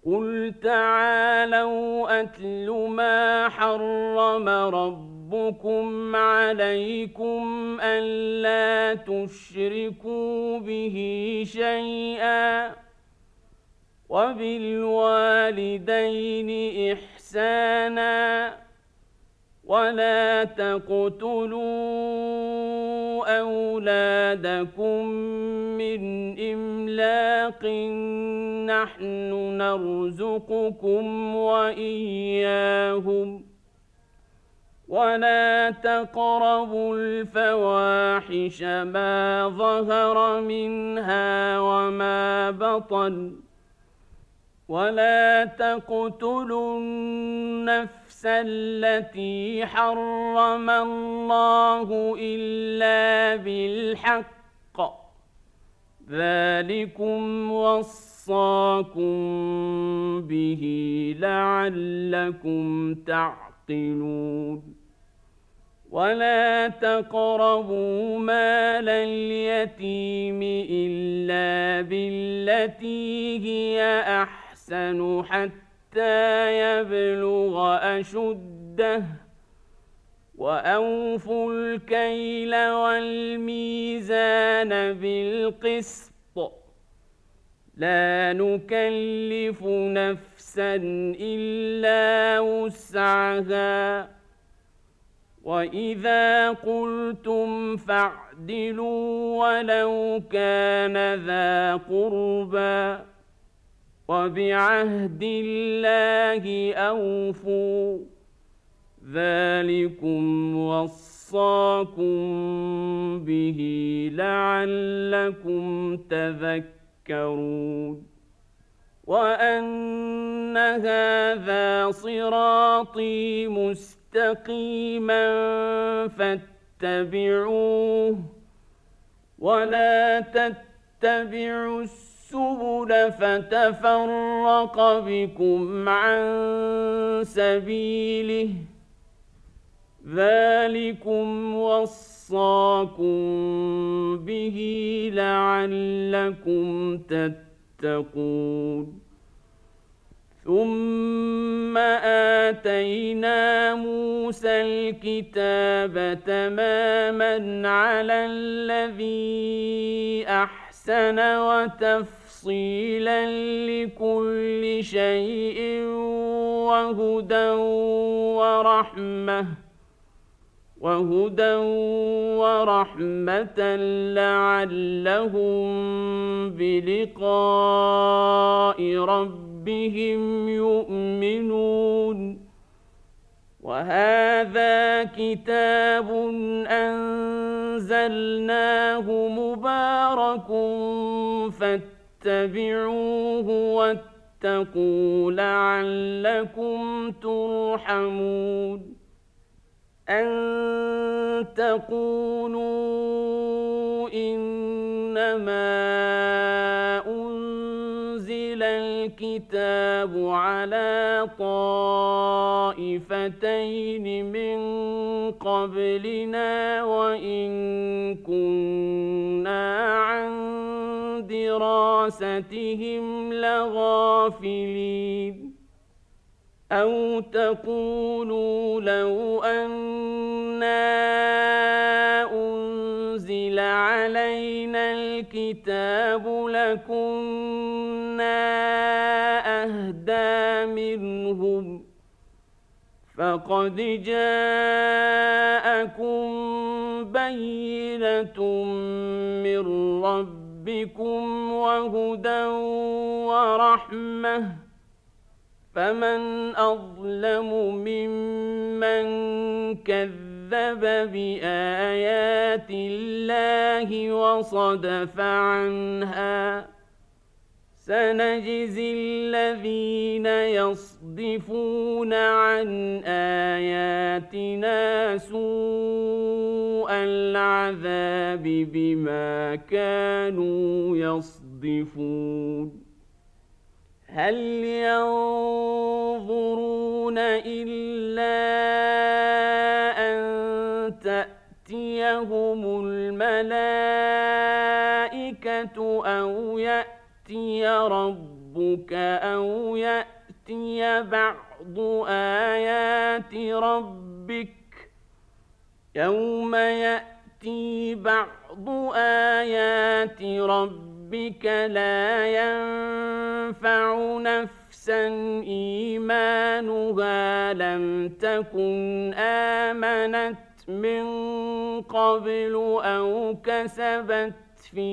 قل تعالوا أتل ما حرم ربكم عليكم ألا تشركوا به شيئا وبالوالدين إحسانا ولا تقتلوا أولادكم من إملاق نحن نرزقكم وإياهم ولا تقربوا الفواحش ما ظهر منها وما بطن ولا تقتلوا النفس التي حرم الله إلا بالحق ذلكم وصاكم به لعلكم تعقلون ولا تقربوا مال اليتيم إلا بالتي هي أحسن حتى يبلغ أشده وأوفوا الكيل والميزان بالقسط لا نكلف نفسا إلا وسعها وإذا قلتم فاعدلوا ولو كان ذا قربى وبعهد الله أوفوا ذلكم وصاكم به لعلكم تذكرون وأن هذا صراطي مستقيما فاتبعوه ولا تتبعوا السبل فتفرق بكم عن سبيله ذلكم وصاكم به لعلكم تتقون ثم آتينا موسى الكتاب تماما على الذي أحسن وتفصيلا لكل شيء وهدى ورحمة لعلهم بلقاء ربهم يؤمنون وهذا كتاب أنزلناه مبارك فاتبعوه واتقوا لعلكم ترحمون أن تقولوا إنما أنزل الكتاب على طائفتين من قبلنا وإن كنا عن دراستهم لغافلين أو تقولوا لو أنا أنزل علينا الكتاب لكنا أهدى منهم فقد جاءكم بينة من ربكم وهدى ورحمة فمن أظلم ممن كذب بآيات الله وصدف عنها سنجزي الذين يصدفون عن آياتنا سوء العذاب بما كانوا يصدفون هل ينظرون إلا أن تأتيهم الملائكة أو يأتي ربك ربك أو يأتي بعض آيات ربك يوم يأتي بعض آيات ربك لا ينفع نفسا إيمانها لم تكن آمنت من قبل أو كسبت في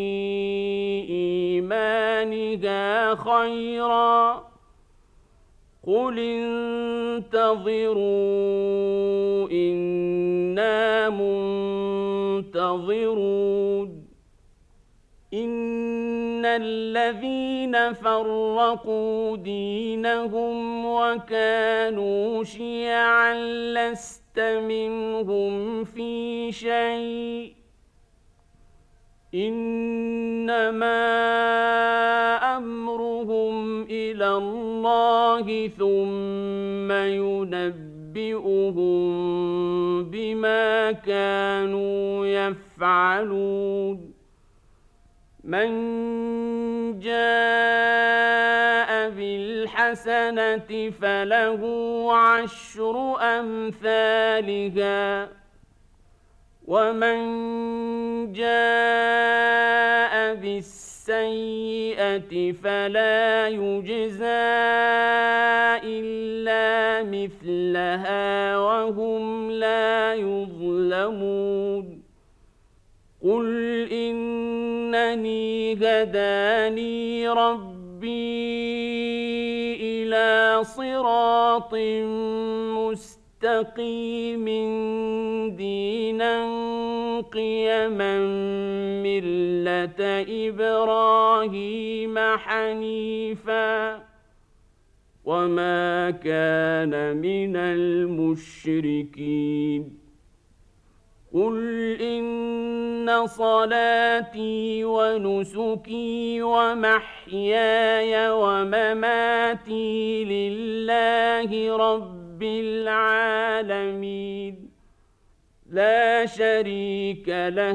إيمانها خيرا قل انتظروا إنا منتظرون إن الذين فرقوا دينهم وكانوا شيعا لست منهم في شيء إنما أمرهم إلى الله ثم ينبئهم بما كانوا يفعلون من جاء بالحسنة فله عشر أمثالها ومن جاء بالسيئة فلا يجزى إلا مثلها وهم لا يظلمون قل إنني هداني ربي إلى صراط مستقيم دينا قيما ملة إبراهيم حنيفا وما كان من المشركين قل إن صلاتي ونسكي ومحياي ومماتي لله رب العالمين لا شريك له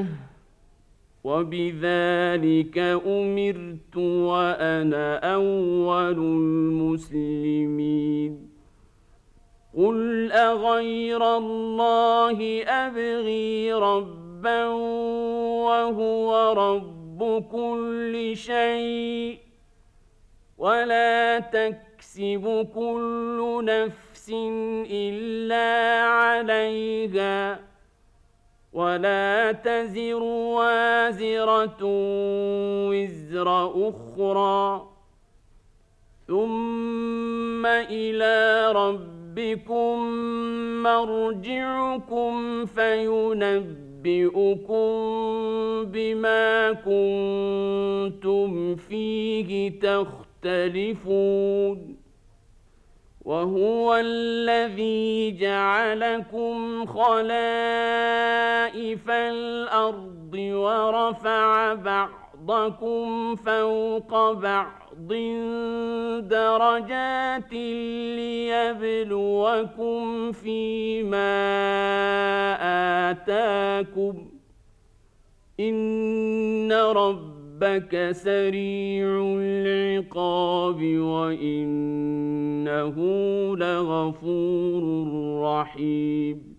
وبذلك أمرت وأنا أول المسلمين قل أغير الله أبغي ربا وهو رب كل شيء ولا تكسب كل نفس إلا عليها ولا تزر وازرة وزر أخرى ثم إلى ربكم مرجعكم فينبئكم بما كنتم فيه تختلفون وهو الذي جعلكم خلائف الأرض ورفع بعضكم فوق بعض درجات ليبلوكم فيما آتاكم إن ربك سريع العقاب وإنه لغفور رحيم